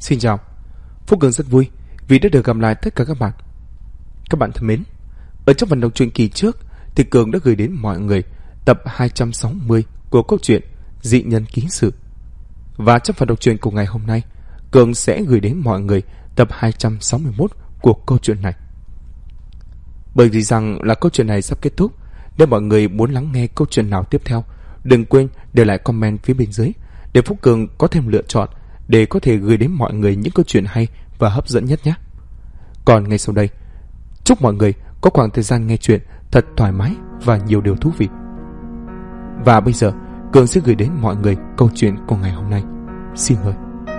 Xin chào, Phúc Cường rất vui vì đã được gặp lại tất cả các bạn. Các bạn thân mến, ở trong phần đọc truyện kỳ trước thì Cường đã gửi đến mọi người tập 260 của câu chuyện Dị Nhân Ký Sự. Và trong phần đọc truyện của ngày hôm nay, Cường sẽ gửi đến mọi người tập 261 của câu chuyện này. Bởi vì rằng là câu chuyện này sắp kết thúc, nếu mọi người muốn lắng nghe câu chuyện nào tiếp theo, đừng quên để lại comment phía bên dưới để Phúc Cường có thêm lựa chọn để có thể gửi đến mọi người những câu chuyện hay và hấp dẫn nhất nhé. Còn ngay sau đây, chúc mọi người có khoảng thời gian nghe chuyện thật thoải mái và nhiều điều thú vị. Và bây giờ, Cường sẽ gửi đến mọi người câu chuyện của ngày hôm nay. Xin mời.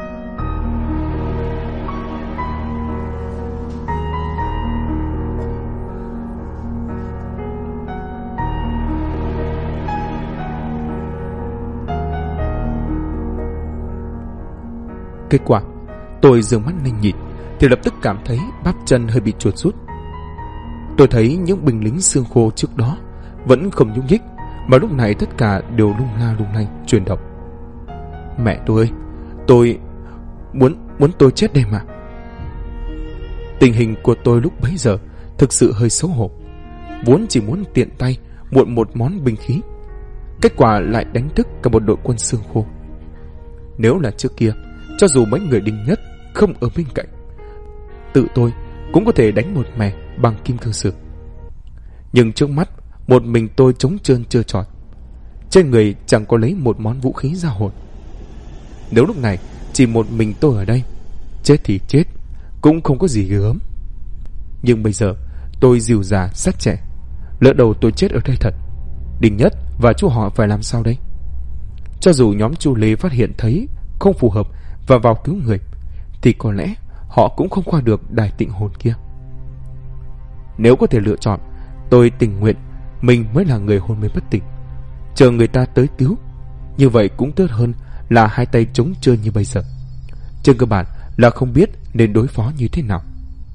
Kết quả, tôi giương mắt lên nhìn thì lập tức cảm thấy bắp chân hơi bị chuột rút. Tôi thấy những binh lính xương khô trước đó vẫn không nhúc nhích, mà lúc này tất cả đều lung la lung lay chuyển động. Mẹ tôi ơi, tôi muốn tôi chết đây mà. Tình hình của tôi lúc bấy giờ thực sự hơi xấu hổ. Vốn chỉ muốn tiện tay mượn một món binh khí, kết quả lại đánh thức cả một đội quân xương khô. Nếu là trước kia, cho dù mấy người Đinh Nhất không ở bên cạnh, tự tôi cũng có thể đánh một mẻ bằng kim cương sử. Nhưng trước mắt, một mình tôi trống trơn trơ trọi, trên người chẳng có lấy một món vũ khí ra hồn. Nếu lúc này chỉ một mình tôi ở đây, chết thì chết, cũng không có gì ghê gớm. Nhưng bây giờ tôi dìu già sát trẻ, lỡ đầu tôi chết ở đây thật, Đinh Nhất và chú họ phải làm sao đây? Cho dù nhóm Chu Lê phát hiện thấy không phù hợp và vào cứu người, thì có lẽ họ cũng không qua được đài tịnh hồn kia. Nếu có thể lựa chọn, tôi tình nguyện mình mới là người hôn mê bất tỉnh, chờ người ta tới cứu. Như vậy cũng tốt hơn là hai tay trống trơn như bây giờ. Trên cơ bản là không biết nên đối phó như thế nào.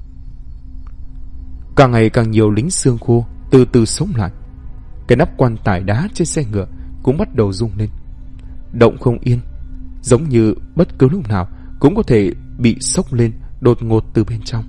Càng ngày càng nhiều lính xương khô từ từ sống lại. Cái nắp quan tài đá trên xe ngựa cũng bắt đầu rung lên, động không yên, giống như bất cứ lúc nào cũng có thể bị sốc lên đột ngột từ bên trong.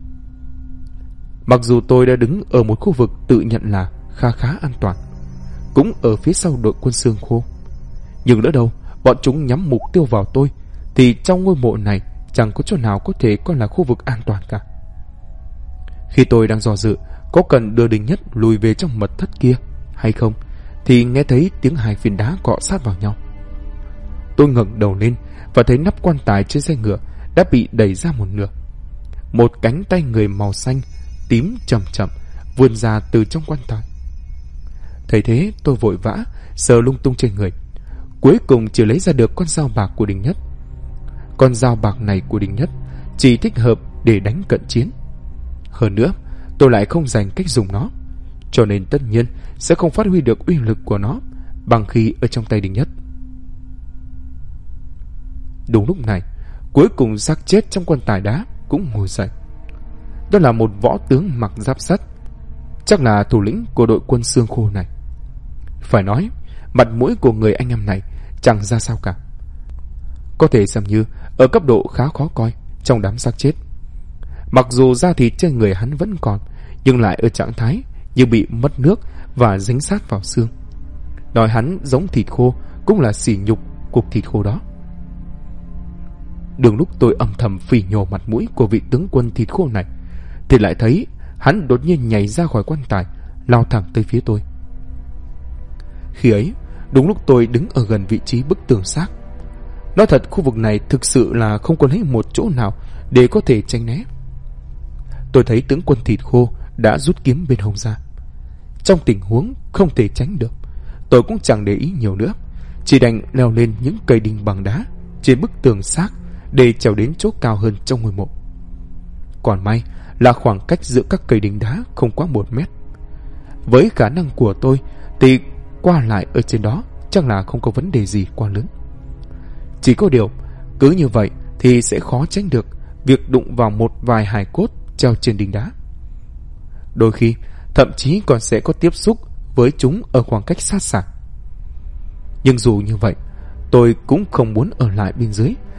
Mặc dù tôi đã đứng ở một khu vực tự nhận là khá an toàn, cũng ở phía sau đội quân xương khô, nhưng lỡ đâu bọn chúng nhắm mục tiêu vào tôi, thì trong ngôi mộ này chẳng có chỗ nào có thể coi là khu vực an toàn cả. Khi tôi đang do dự có cần đưa Đinh Nhất lùi về trong mật thất kia hay không, thì nghe thấy tiếng hai phiến đá cọ sát vào nhau. Tôi ngẩng đầu lên và thấy nắp quan tài trên xe ngựa đã bị đẩy ra một nửa. Một cánh tay người màu xanh tím chậm chậm vươn ra từ trong quan tài. Thấy thế, tôi vội vã sờ lung tung trên người, cuối cùng chỉ lấy ra được con dao bạc của Đinh Nhất. Con dao bạc này của Đinh Nhất chỉ thích hợp để đánh cận chiến. Hơn nữa, tôi lại không dành cách dùng nó, cho nên tất nhiên sẽ không phát huy được uy lực của nó bằng khi ở trong tay Đinh Nhất. Đúng lúc này, cuối cùng xác chết trong quan tài đá cũng ngồi dậy. Đó là một võ tướng mặc giáp sắt, chắc là thủ lĩnh của đội quân xương khô này. Phải nói, mặt mũi của người anh em này chẳng ra sao cả, có thể xem như ở cấp độ khá khó coi trong đám xác chết. Mặc dù da thịt trên người hắn vẫn còn, nhưng lại ở trạng thái như bị mất nước và dính sát vào xương. Nói hắn giống thịt khô cũng là sỉ nhục cuộc thịt khô đó. Đường lúc tôi âm thầm phỉ nhổ mặt mũi của vị tướng quân thịt khô này, thì lại thấy hắn đột nhiên nhảy ra khỏi quan tài, lao thẳng tới phía tôi. Khi ấy, đúng lúc tôi đứng ở gần vị trí bức tường xác. Nói thật, khu vực này thực sự là không có lấy một chỗ nào để có thể tránh né. Tôi thấy tướng quân thịt khô đã rút kiếm bên hông ra. Trong tình huống không thể tránh được, tôi cũng chẳng để ý nhiều nữa, chỉ đành leo lên những cây đinh bằng đá trên bức tường xác để trèo đến chỗ cao hơn trong ngôi mộ. Còn may là khoảng cách giữa các cây đinh đá không quá 1 mét. Với khả năng của tôi thì qua lại ở trên đó chắc là không có vấn đề gì quá lớn. Chỉ có điều, cứ như vậy thì sẽ khó tránh được việc đụng vào một vài hài cốt treo trên đinh đá. Đôi khi thậm chí còn sẽ có tiếp xúc với chúng ở khoảng cách sát sạc. Nhưng dù như vậy, tôi cũng không muốn ở lại bên dưới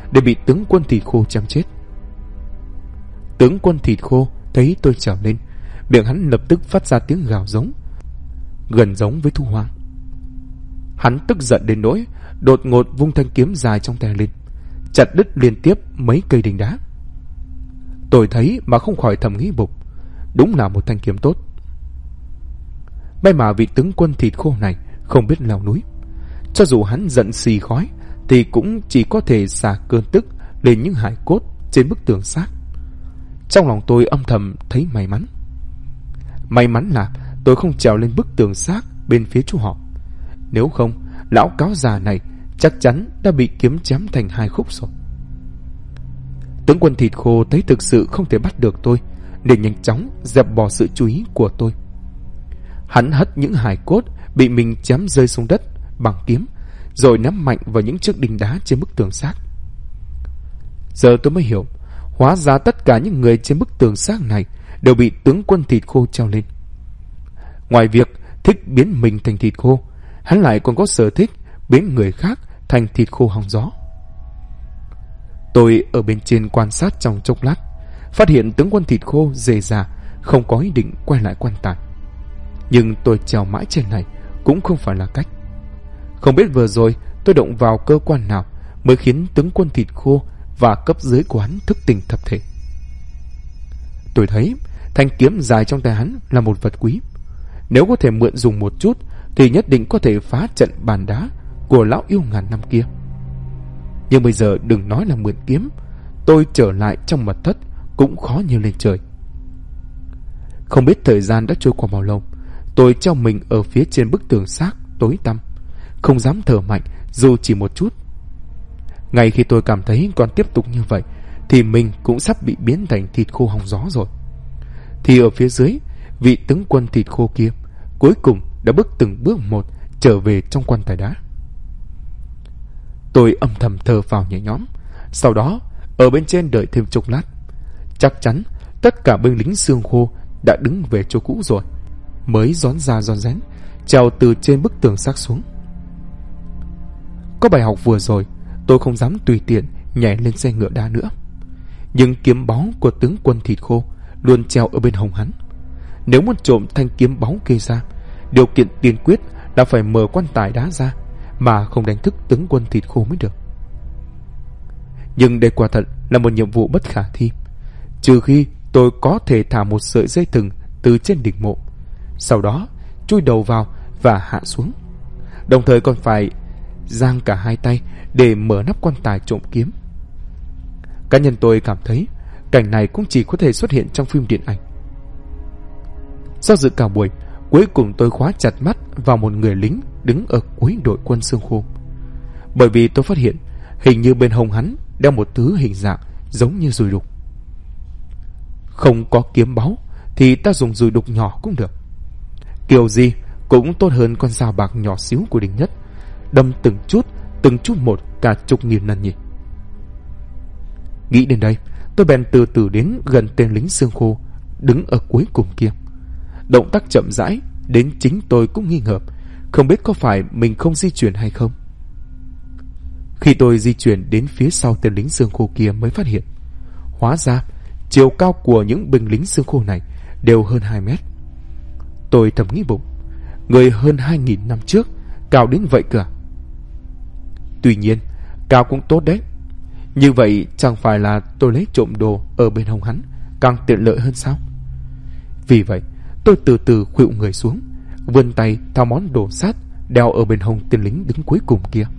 để bị tướng quân thịt khô chém chết. Tướng quân thịt khô thấy tôi trèo lên, miệng hắn lập tức phát ra tiếng gào giống, gần giống với thu hoang. Hắn tức giận đến nỗi đột ngột vung thanh kiếm dài trong tay lên, chặt đứt liên tiếp mấy cây đinh đá. Tôi thấy mà không khỏi thầm nghĩ bụng, đúng là một thanh kiếm tốt. May mà vị tướng quân thịt khô này không biết leo núi, cho dù hắn giận xì khói thì cũng chỉ có thể xả cơn tức lên những hải cốt trên bức tường xác. Trong lòng tôi âm thầm thấy may mắn. May mắn là tôi không trèo lên bức tường xác bên phía chú họ, nếu không lão cáo già này chắc chắn đã bị kiếm chém thành hai khúc rồi. Tướng quân thịt khô thấy thực sự không thể bắt được tôi, nên nhanh chóng dẹp bỏ sự chú ý của tôi. Hắn hất những hài cốt bị mình chém rơi xuống đất bằng kiếm, rồi ném mạnh vào những chiếc đinh đá trên bức tường xác. Giờ tôi mới hiểu, hóa ra tất cả những người trên bức tường xác này đều bị tướng quân thịt khô treo lên. Ngoài việc thích biến mình thành thịt khô, hắn lại còn có sở thích biến người khác thành thịt khô hong gió. Tôi ở bên trên quan sát trong chốc lát, phát hiện tướng quân thịt khô rề rà không có ý định quay lại quan tài. Nhưng tôi trèo mãi trên này cũng không phải là cách. Không biết vừa rồi tôi động vào cơ quan nào mới khiến tướng quân thịt khô và cấp dưới của hắn thức tỉnh thập thể. Tôi thấy thanh kiếm dài trong tay hắn là một vật quý. Nếu có thể mượn dùng một chút thì nhất định có thể phá trận bàn đá của lão yêu ngàn năm kia. Nhưng bây giờ đừng nói là mượn kiếm, tôi trở lại trong mật thất cũng khó như lên trời. Không biết thời gian đã trôi qua bao lâu, tôi treo mình ở phía trên bức tường xác tối tăm, không dám thở mạnh dù chỉ một chút. Ngay khi tôi cảm thấy còn tiếp tục như vậy thì mình cũng sắp bị biến thành thịt khô hong gió rồi, thì ở phía dưới, vị tướng quân thịt khô kia cuối cùng đã bước từng bước một trở về trong quan tài đá. Tôi âm thầm thở phào nhẹ nhõm, sau đó ở bên trên đợi thêm chốc lát. Chắc chắn tất cả binh lính xương khô đã đứng về chỗ cũ rồi, mới rón ra rón rén trèo từ trên bức tường xác xuống. Có bài học vừa rồi, tôi không dám tùy tiện nhảy lên xe ngựa đá nữa. Nhưng kiếm báu của tướng quân thịt khô luôn treo ở bên hông hắn. Nếu muốn trộm thanh kiếm báu kia ra, điều kiện tiên quyết là phải mở quan tài đá ra mà không đánh thức tướng quân thịt khô mới được. Nhưng đây quả thật là một nhiệm vụ bất khả thi, trừ khi tôi có thể thả một sợi dây thừng từ trên đỉnh mộ, sau đó chui đầu vào và hạ xuống, đồng thời còn phải giang cả hai tay để mở nắp quan tài trộm kiếm. Cá nhân tôi cảm thấy cảnh này cũng chỉ có thể xuất hiện trong phim điện ảnh. Do dự cả buổi, cuối cùng tôi khóa chặt mắt vào một người lính đứng ở cuối đội quân xương khô, bởi vì tôi phát hiện hình như bên hông hắn đeo một thứ hình dạng giống như dùi đục. Không có kiếm báu thì ta dùng dùi đục nhỏ cũng được, kiểu gì cũng tốt hơn con dao bạc nhỏ xíu của Đinh Nhất, đâm từng chút một cả chục nghìn lần nhỉ. Nghĩ đến đây, tôi bèn từ từ đến gần tên lính xương khô đứng ở cuối cùng kia. Động tác chậm rãi đến chính tôi cũng nghi ngờ, không biết có phải mình không di chuyển hay không. Khi tôi di chuyển đến phía sau tên lính xương khô kia mới phát hiện, hóa ra chiều cao của những binh lính xương khô này đều hơn 2 mét. Tôi thầm nghĩ bụng, người hơn 2.000 năm trước cao đến vậy cả. Tuy nhiên, cao cũng tốt đấy. Như vậy chẳng phải là tôi lấy trộm đồ ở bên hông hắn càng tiện lợi hơn sao? Vì vậy, tôi từ từ khuỵu người xuống, vươn tay thao món đồ sắt đeo ở bên hông tên lính đứng cuối cùng kia.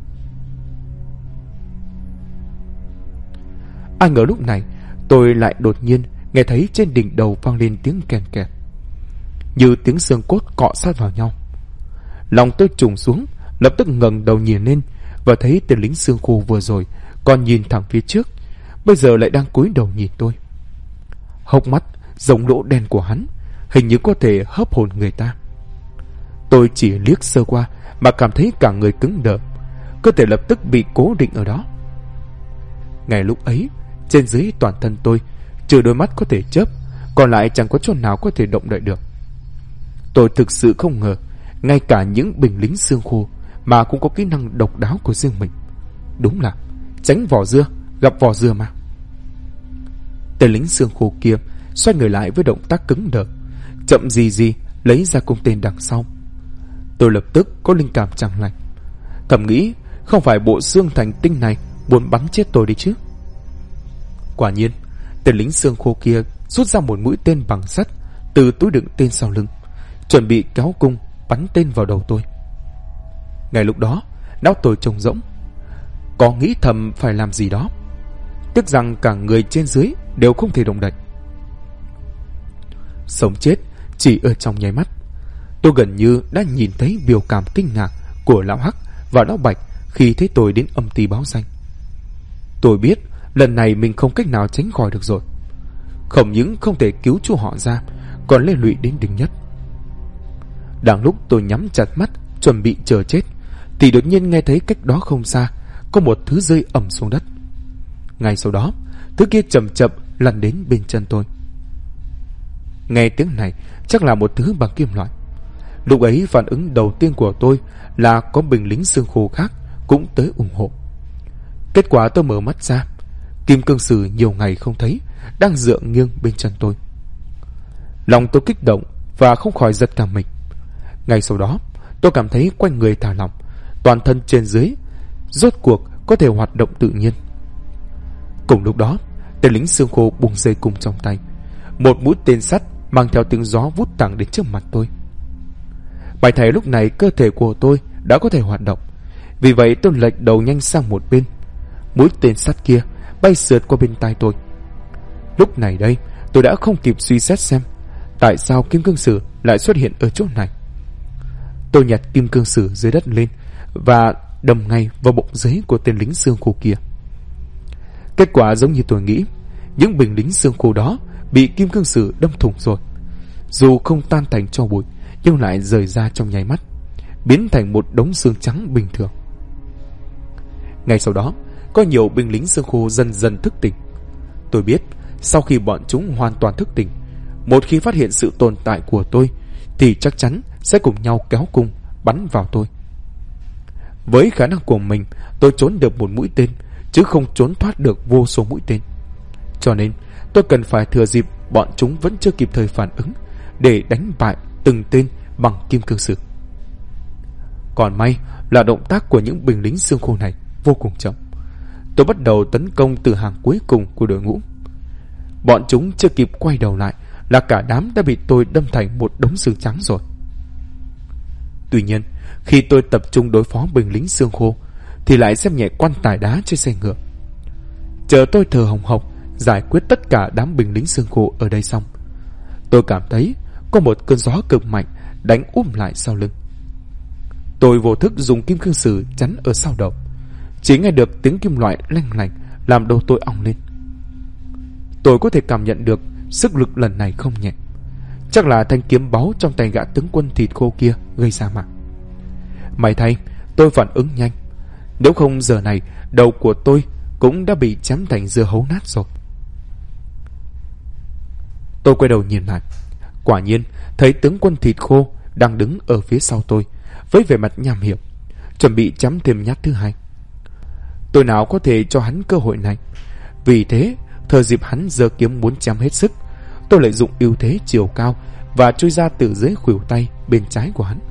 Ai ngờ lúc này tôi lại đột nhiên nghe thấy trên đỉnh đầu vang lên tiếng kèn kẹt, như tiếng xương cốt cọ sát vào nhau. Lòng tôi trùng xuống, lập tức ngẩng đầu nhìn lên và thấy tên lính xương khô vừa rồi còn nhìn thẳng phía trước, bây giờ lại đang cúi đầu nhìn tôi. Hốc mắt giống lỗ đen của hắn hình như có thể hấp hồn người ta. Tôi chỉ liếc sơ qua mà cảm thấy cả người cứng đờ, cơ thể lập tức bị cố định ở đó. Ngay lúc ấy, trên dưới toàn thân tôi trừ đôi mắt có thể chớp, còn lại chẳng có chỗ nào có thể động đậy được. Tôi thực sự không ngờ ngay cả những binh lính xương khô mà cũng có kỹ năng độc đáo của riêng mình. Đúng là tránh vỏ dưa gặp vỏ dừa mà. Tên lính xương khô kia xoay người lại với động tác cứng đờ, chậm gì lấy ra cung tên đằng sau. Tôi lập tức có linh cảm chẳng lành, thầm nghĩ không phải bộ xương thành tinh này muốn bắn chết tôi đi chứ. Quả nhiên, tên lính xương khô kia rút ra một mũi tên bằng sắt từ túi đựng tên sau lưng, chuẩn bị kéo cung bắn tên vào đầu tôi. Ngay lúc đó, não tôi trống rỗng, có nghĩ thầm phải làm gì đó, tiếc rằng cả người trên dưới đều không thể động đậy. Sống chết chỉ ở trong nháy mắt. Tôi gần như đã nhìn thấy biểu cảm kinh ngạc của lão Hắc và lão Bạch khi thấy tôi đến âm ty báo danh. Tôi biết lần này mình không cách nào tránh khỏi được rồi. Không những không thể cứu chu họ ra, còn liên lụy đến Đinh Nhất. Đang lúc tôi nhắm chặt mắt chuẩn bị chờ chết, thì đột nhiên nghe thấy cách đó không xa có một thứ rơi ầm xuống đất. Ngay sau đó, thứ kia chậm chậm lăn đến bên chân tôi. Nghe tiếng này chắc là một thứ bằng kim loại. Lúc ấy phản ứng đầu tiên của tôi là có binh lính xương khô khác cũng tới ủng hộ. Kết quả tôi mở mắt ra, Kim Cương Sử nhiều ngày không thấy đang dựa nghiêng bên chân tôi. Lòng tôi kích động và không khỏi giật cả mình. Ngay sau đó tôi cảm thấy quanh người thả lỏng, toàn thân trên dưới rốt cuộc có thể hoạt động tự nhiên. Cùng lúc đó, tên lính xương khô bung dây cung trong tay, một mũi tên sắt mang theo tiếng gió vút thẳng đến trước mặt tôi. May thay lúc này cơ thể của tôi đã có thể hoạt động, vì vậy tôi lệch đầu nhanh sang một bên. Mũi tên sắt kia bay sượt qua bên tai tôi. Lúc này đây, tôi đã không kịp suy xét xem tại sao Kim Cương Sử lại xuất hiện ở chỗ này. Tôi nhặt Kim Cương Sử dưới đất lên và đâm ngay vào bụng dưới của tên lính xương khô kia. Kết quả giống như tôi nghĩ, những binh lính xương khô đó bị Kim Cương Sử đâm thủng rồi. Dù không tan thành tro bụi, nhưng lại rời ra trong nháy mắt, biến thành một đống xương trắng bình thường. Ngay sau đó, có nhiều binh lính xương khô dần dần thức tỉnh. Tôi biết, sau khi bọn chúng hoàn toàn thức tỉnh, một khi phát hiện sự tồn tại của tôi, thì chắc chắn sẽ cùng nhau kéo cung bắn vào tôi. Với khả năng của mình, tôi trốn được một mũi tên, chứ không trốn thoát được vô số mũi tên. Cho nên tôi cần phải thừa dịp bọn chúng vẫn chưa kịp thời phản ứng để đánh bại từng tên bằng Kim Cương Sử. Còn may là động tác của những binh lính xương khô này vô cùng chậm. Tôi bắt đầu tấn công từ hàng cuối cùng của đội ngũ. Bọn chúng chưa kịp quay đầu lại là cả đám đã bị tôi đâm thành một đống xương trắng rồi. Tuy nhiên, khi tôi tập trung đối phó binh lính xương khô thì lại xem nhẹ quan tài đá trên xe ngựa. Chờ tôi thở hồng hộc giải quyết tất cả đám binh lính xương khô ở đây xong, tôi cảm thấy có một cơn gió cực mạnh đánh lại sau lưng. Tôi vô thức dùng Kim Cương Sử chắn ở sau đầu, chỉ nghe được tiếng kim loại lanh lảnh làm đầu tôi ong lên. Tôi có thể cảm nhận được sức lực lần này không nhẹ. Chắc là thanh kiếm báu trong tay gã tướng quân thịt khô kia gây ra mà. May thay tôi phản ứng nhanh, nếu không giờ này đầu của tôi cũng đã bị chém thành dưa hấu nát rồi. Tôi quay đầu nhìn lại, quả nhiên thấy tướng quân thịt khô đang đứng ở phía sau tôi với vẻ mặt nham hiểm, chuẩn bị chém thêm nhát thứ hai. Tôi nào có thể cho hắn cơ hội này, vì thế thừa dịp hắn giơ kiếm muốn chém hết sức, tôi lợi dụng ưu thế chiều cao và chui ra từ dưới khuỷu tay bên trái của hắn.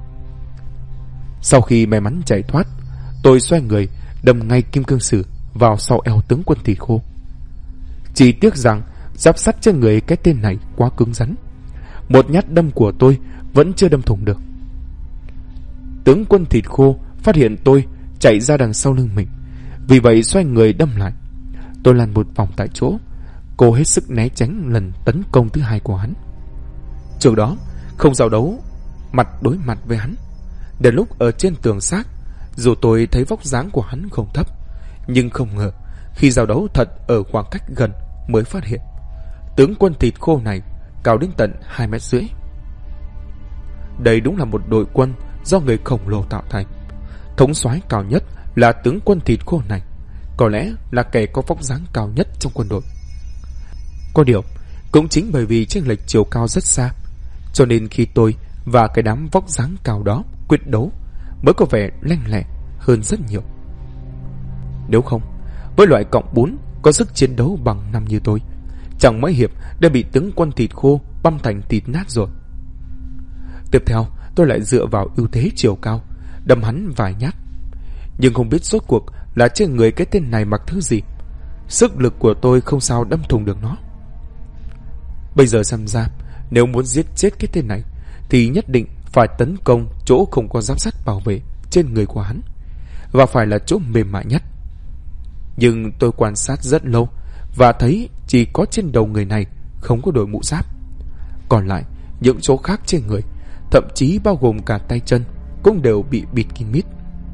Sau khi may mắn chạy thoát, tôi xoay người đâm ngay Kim Cương Sử vào sau eo tướng quân thịt khô. Chỉ tiếc rằng giáp sắt trên người cái tên này quá cứng rắn, một nhát đâm của tôi vẫn chưa đâm thủng được. Tướng quân thịt khô phát hiện tôi chạy ra đằng sau lưng mình, vì vậy xoay người đâm lại. Tôi lăn một vòng tại chỗ, cố hết sức né tránh lần tấn công thứ hai của hắn. Trước đó không giao đấu mặt đối mặt với hắn. Đến lúc ở trên tường xác, dù tôi thấy vóc dáng của hắn không thấp, nhưng không ngờ khi giao đấu thật ở khoảng cách gần mới phát hiện tướng quân thịt khô này cao đến tận 2,5 mét. Đây đúng là một đội quân do người khổng lồ tạo thành. Thống soái cao nhất là tướng quân thịt khô này, có lẽ là kẻ có vóc dáng cao nhất trong quân đội. Có điều, cũng chính bởi vì chênh lệch chiều cao rất xa, cho nên khi tôi và cái đám vóc dáng cao đó quyết đấu mới có vẻ lanh lẹ hơn rất nhiều. Nếu không, với loại cọng bún có sức chiến đấu bằng 5 như tôi, chẳng mấy hiệp đã bị tướng quân thịt khô băm thành thịt nát rồi. Tiếp theo, tôi lại dựa vào ưu thế chiều cao, đâm hắn vài nhát. Nhưng không biết rốt cuộc là trên người cái tên này mặc thứ gì. Sức lực của tôi không sao đâm thủng được nó. Bây giờ xem ra, nếu muốn giết chết cái tên này thì nhất định phải tấn công chỗ không có giáp sắt bảo vệ trên người của hắn, và phải là chỗ mềm mại nhất. Nhưng tôi quan sát rất lâu và thấy chỉ có trên đầu người này không có đội mũ giáp. Còn lại, những chỗ khác trên người, thậm chí bao gồm cả tay chân, cũng đều bị bịt kín mít.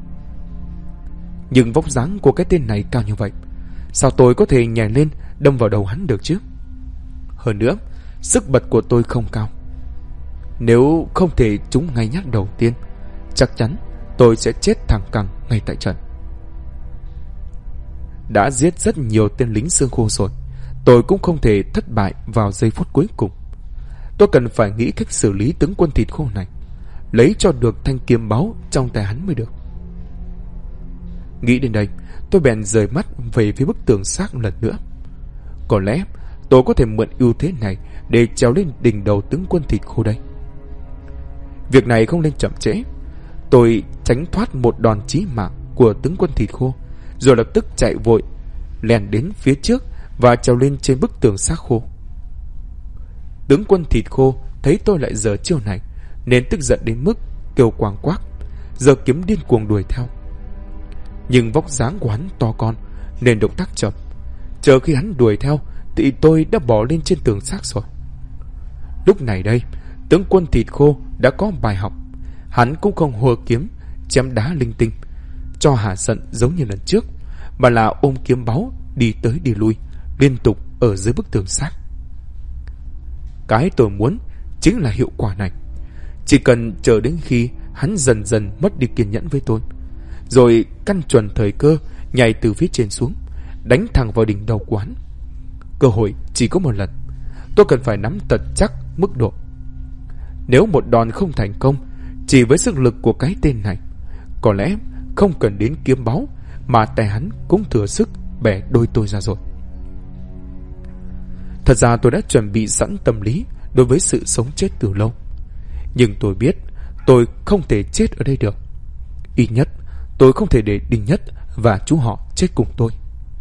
Nhưng vóc dáng của cái tên này cao như vậy, sao tôi có thể nhảy lên đâm vào đầu hắn được chứ? Hơn nữa, sức bật của tôi không cao. Nếu không thể trúng ngay nhát đầu tiên, chắc chắn tôi sẽ chết thẳng cẳng ngay tại trận. Đã giết rất nhiều tên lính xương khô rồi, tôi cũng không thể thất bại vào giây phút cuối cùng. Tôi cần phải nghĩ cách xử lý tướng quân thịt khô này, lấy cho được thanh kiếm báu trong tay hắn mới được. Nghĩ đến đây, tôi bèn rời mắt về phía bức tường xác lần nữa. Có lẽ tôi có thể mượn ưu thế này để trèo lên đỉnh đầu tướng quân thịt khô đây. Việc này không nên chậm trễ. Tôi tránh thoát một đòn chí mạng của tướng quân thịt khô, rồi lập tức chạy vội lèn đến phía trước và trèo lên trên bức tường xác khô. Tướng quân thịt khô thấy tôi lại giở chiêu này nên tức giận đến mức kêu quàng quác, giơ kiếm điên cuồng đuổi theo. Nhưng vóc dáng của hắn to con nên động tác chậm. Chờ khi hắn đuổi theo thì tôi đã bỏ lên trên tường xác rồi. Lúc này đây, tướng quân thịt khô đã có bài học. Hắn cũng không hùa kiếm chém đá linh tinh cho hả giận giống như lần trước, mà là ôm kiếm báu đi tới đi lui liên tục ở dưới bức tường xác. Cái tôi muốn chính là hiệu quả này. Chỉ cần chờ đến khi hắn dần dần mất đi kiên nhẫn với tôi, rồi căn chuẩn thời cơ nhảy từ phía trên xuống, đánh thẳng vào đỉnh đầu của hắn. Cơ hội chỉ có một lần, tôi cần phải nắm tận chắc mức độ. Nếu một đòn không thành công, chỉ với sức lực của cái tên này, có lẽ không cần đến kiếm báu mà tay hắn cũng thừa sức bẻ đôi tôi ra rồi. Thật ra tôi đã chuẩn bị sẵn tâm lý đối với sự sống chết từ lâu. Nhưng tôi biết tôi không thể chết ở đây được. Ít nhất tôi không thể để Đinh Nhất và chú họ chết cùng tôi.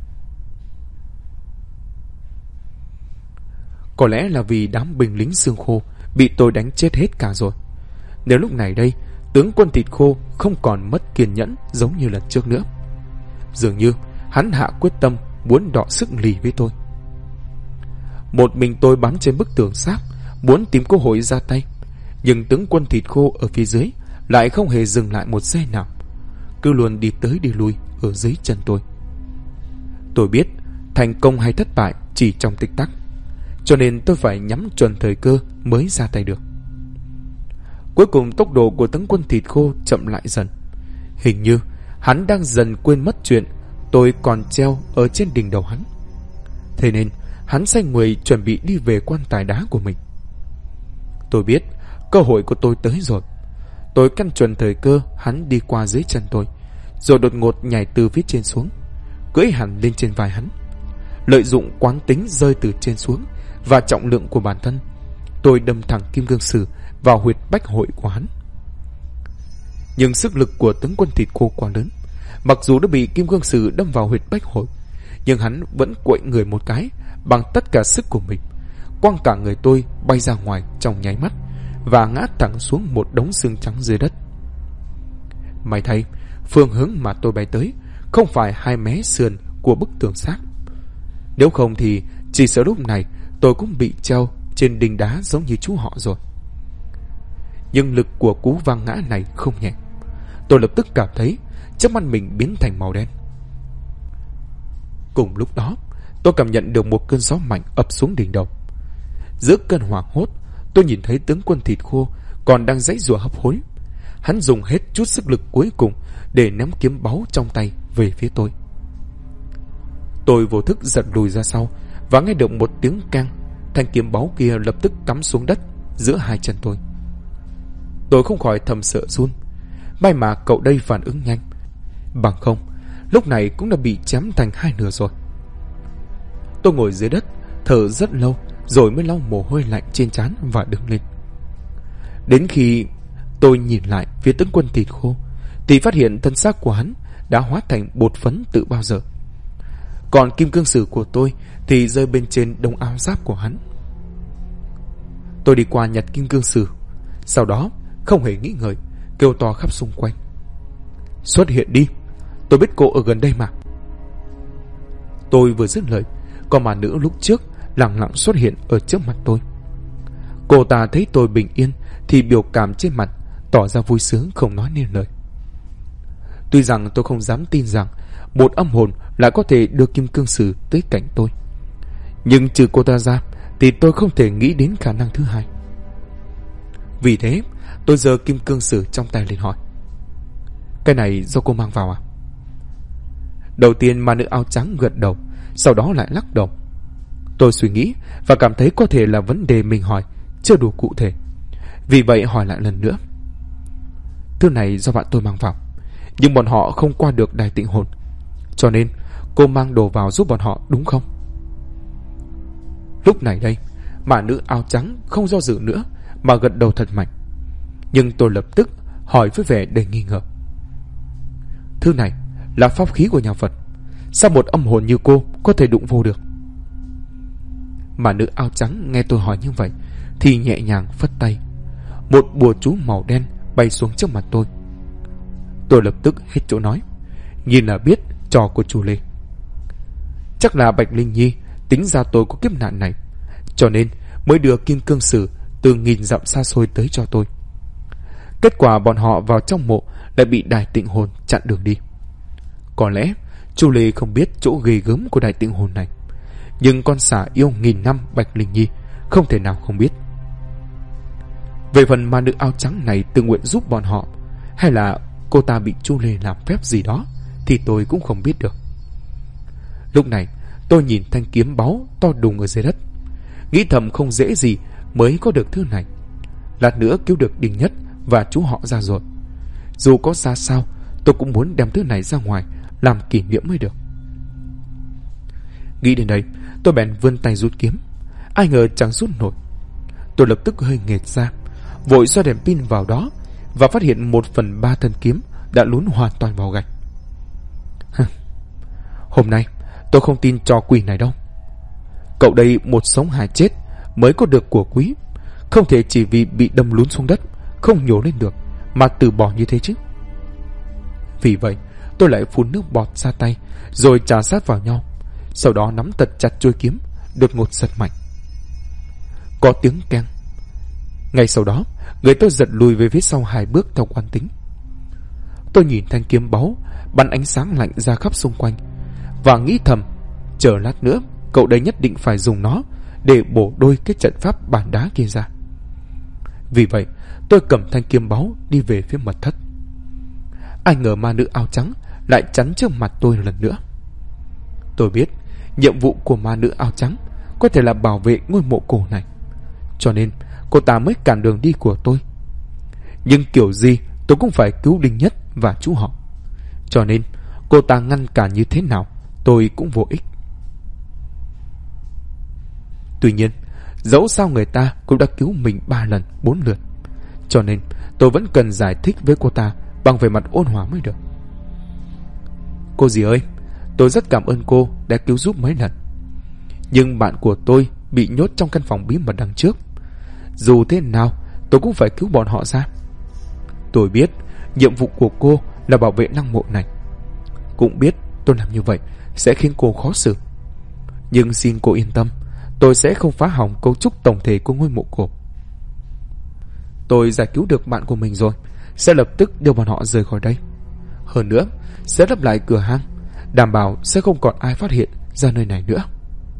Có lẽ là vì đám binh lính xương khô bị tôi đánh chết hết cả rồi. Nếu lúc này đây tướng quân thịt khô không còn mất kiên nhẫn giống như lần trước nữa, dường như hắn hạ quyết tâm muốn đọ sức lì với tôi. Một mình tôi bám trên bức tường xác, muốn tìm cơ hội ra tay. Nhưng tướng quân thịt khô ở phía dưới lại không hề dừng lại một giây nào, cứ luôn đi tới đi lui ở dưới chân tôi. Tôi biết thành công hay thất bại chỉ trong tích tắc, cho nên tôi phải nhắm chuẩn thời cơ mới ra tay được. Cuối cùng tốc độ của tướng quân thịt khô chậm lại dần. Hình như hắn đang dần quên mất chuyện tôi còn treo ở trên đỉnh đầu hắn. Thế nên hắn xoay người chuẩn bị đi về quan tài đá của mình. Tôi biết cơ hội của tôi tới rồi. Tôi căn chuẩn thời cơ hắn đi qua dưới chân tôi, rồi đột ngột nhảy từ phía trên xuống, cưỡi hẳn lên trên vai hắn. Lợi dụng quán tính rơi từ trên xuống và trọng lượng của bản thân, tôi đâm thẳng kim cương sử vào huyệt bách hội của hắn. Nhưng sức lực của tướng quân thịt khô quá lớn. Mặc dù đã bị kim cương sử đâm vào huyệt bách hội, nhưng hắn vẫn quậy người một cái bằng tất cả sức của mình, quăng cả người tôi bay ra ngoài trong nháy mắt và ngã thẳng xuống một đống xương trắng dưới đất. May thay, phương hướng mà tôi bay tới không phải hai mé sườn của bức tường xác. Nếu không thì chỉ sợ lúc này tôi cũng bị treo trên đỉnh đá giống như chú họ rồi. Nhưng lực của cú văng ngã này không nhẹ. Tôi lập tức cảm thấy trước mắt mình biến thành màu đen. Cùng lúc đó, tôi cảm nhận được một cơn gió mạnh ập xuống đỉnh đầu. Giữa cơn hoảng hốt, tôi nhìn thấy tướng quân thịt khô còn đang giãy giụa hấp hối. Hắn dùng hết chút sức lực cuối cùng để ném kiếm báu trong tay về phía tôi. Tôi vô thức giật lùi ra sau và nghe được một tiếng keng. Thanh kiếm báu kia lập tức cắm xuống đất giữa hai chân tôi. Tôi không khỏi thầm sợ run. May mà cậu đây phản ứng nhanh, bằng không lúc này cũng đã bị chém thành hai nửa rồi. Tôi ngồi dưới đất thở rất lâu rồi mới lau mồ hôi lạnh trên trán và đứng lên. Đến khi tôi nhìn lại phía tướng quân thịt khô thì phát hiện thân xác của hắn đã hóa thành bột phấn từ bao giờ. Còn kim cương sử của tôi thì rơi bên trên đống áo giáp của hắn. Tôi đi qua nhặt kim cương sử, sau đó không hề nghĩ ngợi kêu to khắp xung quanh: "Xuất hiện đi, tôi biết cô ở gần đây mà." Tôi vừa dứt lời, con ma nữ lúc trước lặng lặng xuất hiện ở trước mặt tôi. Cô ta thấy tôi bình yên thì biểu cảm trên mặt tỏ ra vui sướng không nói nên lời. Tuy rằng tôi không dám tin rằng một âm hồn lại có thể đưa kim cương sử tới cạnh tôi, nhưng trừ cô ta ra thì tôi không thể nghĩ đến khả năng thứ hai. Vì thế tôi giơ kim cương sử trong tay lên hỏi: "Cái này do cô mang vào à?" Đầu tiên ma nữ áo trắng gật đầu, sau đó lại lắc đầu. Tôi suy nghĩ và cảm thấy có thể là vấn đề mình hỏi chưa đủ cụ thể, vì vậy hỏi lại lần nữa: "Thứ này do bạn tôi mang vào, nhưng bọn họ không qua được đài tịnh hồn, cho nên cô mang đồ vào giúp bọn họ đúng không?" Lúc này đây, ma nữ áo trắng không do dự nữa mà gật đầu thật mạnh. Nhưng tôi lập tức hỏi với vẻ đầy nghi ngờ: "Thứ này là pháp khí của nhà Phật, sao một âm hồn như cô có thể đụng vô được?" Ma nữ áo trắng nghe tôi hỏi như vậy thì nhẹ nhàng phất tay. Một bùa chú màu đen bay xuống trước mặt tôi. Tôi lập tức hết chỗ nói, nhìn là biết trò của chú Lê. Chắc là Bạch Linh Nhi tính ra tôi có kiếp nạn này, cho nên mới đưa kim cương sử từ nghìn dặm xa xôi tới cho tôi. Kết quả bọn họ vào trong mộ lại bị đài tịnh hồn chặn đường đi. Có lẽ chú Lê không biết chỗ ghê gớm của đài tịnh hồn này, nhưng con xà yêu nghìn năm Bạch Linh Nhi không thể nào không biết. Về phần ma nữ áo trắng này tự nguyện giúp bọn họ, hay là cô ta bị chú Lê làm phép gì đó, thì tôi cũng không biết được. Lúc này tôi nhìn thanh kiếm báu to đùng ở dưới đất, nghĩ thầm không dễ gì mới có được thứ này. Lát nữa cứu được Đinh Nhất và chú họ ra rồi, dù có ra sao tôi cũng muốn đem thứ này ra ngoài làm kỷ niệm mới được. Nghĩ đến đây tôi bèn vươn tay rút kiếm, ai ngờ chẳng rút nổi. Tôi lập tức hơi nghệt ra, vội xoa đèn pin vào đó và phát hiện 1/3 thân kiếm đã lún hoàn toàn vào gạch. Hôm nay tôi không tin trò quỷ này đâu. Cậu đây một sống hai chết mới có được của quý, không thể chỉ vì bị đâm lún xuống đất không nhổ lên được mà từ bỏ như thế chứ. Vì vậy tôi lại phun nước bọt ra tay rồi chà sát vào nhau, sau đó nắm thật chặt chuôi kiếm, đột ngột giật mạnh. Có tiếng keng. Ngay sau đó người tôi giật lùi về phía sau 2 bước theo quán tính. Tôi nhìn thanh kiếm báu bắn ánh sáng lạnh ra khắp xung quanh và nghĩ thầm, chờ lát nữa cậu đây nhất định phải dùng nó để bổ đôi cái trận pháp bàn đá kia ra. Vì vậy tôi cầm thanh kiếm báu đi về phía mật thất. Ai ngờ ma nữ áo trắng lại chắn trước mặt tôi lần nữa. Tôi biết nhiệm vụ của ma nữ áo trắng có thể là bảo vệ ngôi mộ cổ này, cho nên cô ta mới cản đường đi của tôi. Nhưng kiểu gì tôi cũng phải cứu Đinh Nhất và chú họ, cho nên cô ta ngăn cản như thế nào tôi cũng vô ích. Tuy nhiên dẫu sao người ta cũng đã cứu mình 3 lần 4 lượt, cho nên tôi vẫn cần giải thích với cô ta bằng vẻ mặt ôn hòa mới được. "Cô dì ơi, tôi rất cảm ơn cô đã cứu giúp mấy lần, nhưng bạn của tôi bị nhốt trong căn phòng bí mật đằng trước. Dù thế nào tôi cũng phải cứu bọn họ ra. Tôi biết nhiệm vụ của cô là bảo vệ lăng mộ này, cũng biết tôi làm như vậy sẽ khiến cô khó xử, nhưng xin cô yên tâm, tôi sẽ không phá hỏng cấu trúc tổng thể của ngôi mộ cổ. Tôi giải cứu được bạn của mình rồi, sẽ lập tức đưa bọn họ rời khỏi đây. Hơn nữa sẽ lấp lại cửa hang, đảm bảo sẽ không còn ai phát hiện ra nơi này nữa."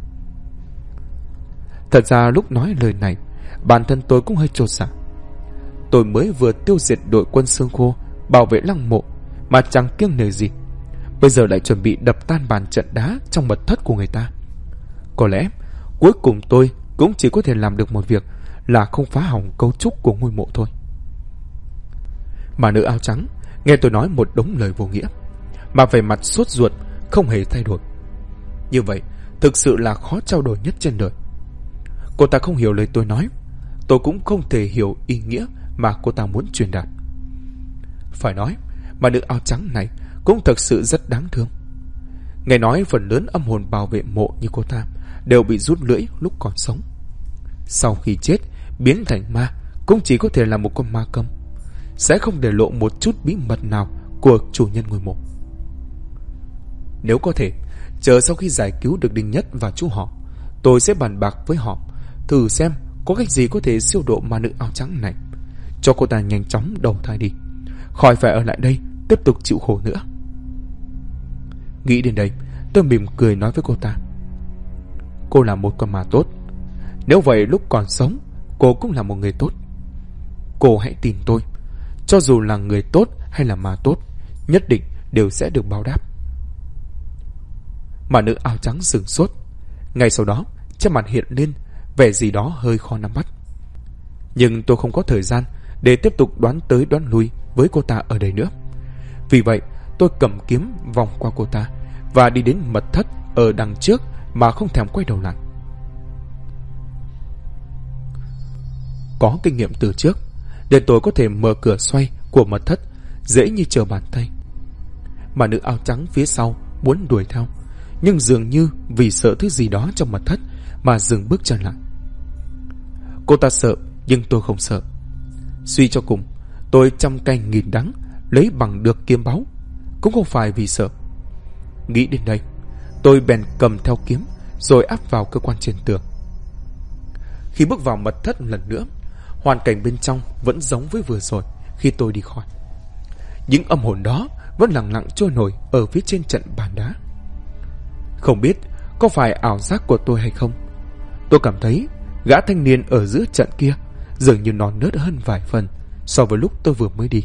Thật ra lúc nói lời này, bản thân tôi cũng hơi chột dạ. Tôi mới vừa tiêu diệt đội quân xương khô bảo vệ lăng mộ mà chẳng kiêng nể gì, bây giờ lại chuẩn bị đập tan bàn trận đá trong mật thất của người ta. Có lẽ cuối cùng tôi cũng chỉ có thể làm được một việc là không phá hỏng cấu trúc của ngôi mộ thôi. Mà nữ áo trắng nghe tôi nói một đống lời vô nghĩa, mà vẻ mặt sốt ruột không hề thay đổi. Như vậy thực sự là khó trao đổi nhất trên đời. Cô ta không hiểu lời tôi nói, tôi cũng không thể hiểu ý nghĩa mà cô ta muốn truyền đạt. Phải nói, mà nữ áo trắng này cũng thực sự rất đáng thương. Nghe nói phần lớn âm hồn bảo vệ mộ như cô ta đều bị rút lưỡi lúc còn sống. Sau khi chết, biến thành ma cũng chỉ có thể là một con ma câm, sẽ không để lộ một chút bí mật nào của chủ nhân ngôi mộ. Nếu có thể, chờ sau khi giải cứu được Đinh Nhất và chú họ, tôi sẽ bàn bạc với họ, thử xem có cách gì có thể siêu độ ma nữ áo trắng này, cho cô ta nhanh chóng đầu thai đi, khỏi phải ở lại đây tiếp tục chịu khổ nữa. Nghĩ đến đây, tôi mỉm cười nói với cô ta: cô là một con ma tốt. Nếu vậy lúc còn sống, cô cũng là một người tốt. Cô hãy tin tôi, cho dù là người tốt hay là ma tốt, nhất định đều sẽ được báo đáp. Mà nữ áo trắng sửng sốt. Ngay sau đó, trên mặt hiện lên vẻ gì đó hơi khó nắm bắt. Nhưng tôi không có thời gian để tiếp tục đoán tới đoán lui với cô ta ở đây nữa. Vì vậy, tôi cầm kiếm vòng qua cô ta và đi đến mật thất ở đằng trước mà không thèm quay đầu lại. Có kinh nghiệm từ trước, để tôi có thể mở cửa xoay của mật thất dễ như trở bàn tay. Mà nữ áo trắng phía sau muốn đuổi theo, nhưng dường như vì sợ thứ gì đó trong mật thất mà dừng bước chân lại. Cô ta sợ, nhưng tôi không sợ. Suy cho cùng, tôi trăm canh nghìn đắng lấy bằng được kiếm báu, cũng không phải vì sợ. Nghĩ đến đây, tôi bèn cầm theo kiếm rồi áp vào cơ quan trên tường. Khi bước vào mật thất lần nữa, hoàn cảnh bên trong vẫn giống với vừa rồi khi tôi đi khỏi. Những âm hồn đó vẫn lặng lặng trôi nổi ở phía trên trận bàn đá. Không biết có phải ảo giác của tôi hay không, tôi cảm thấy gã thanh niên ở giữa trận kia dường như non nớt hơn vài phần so với lúc tôi vừa mới đi.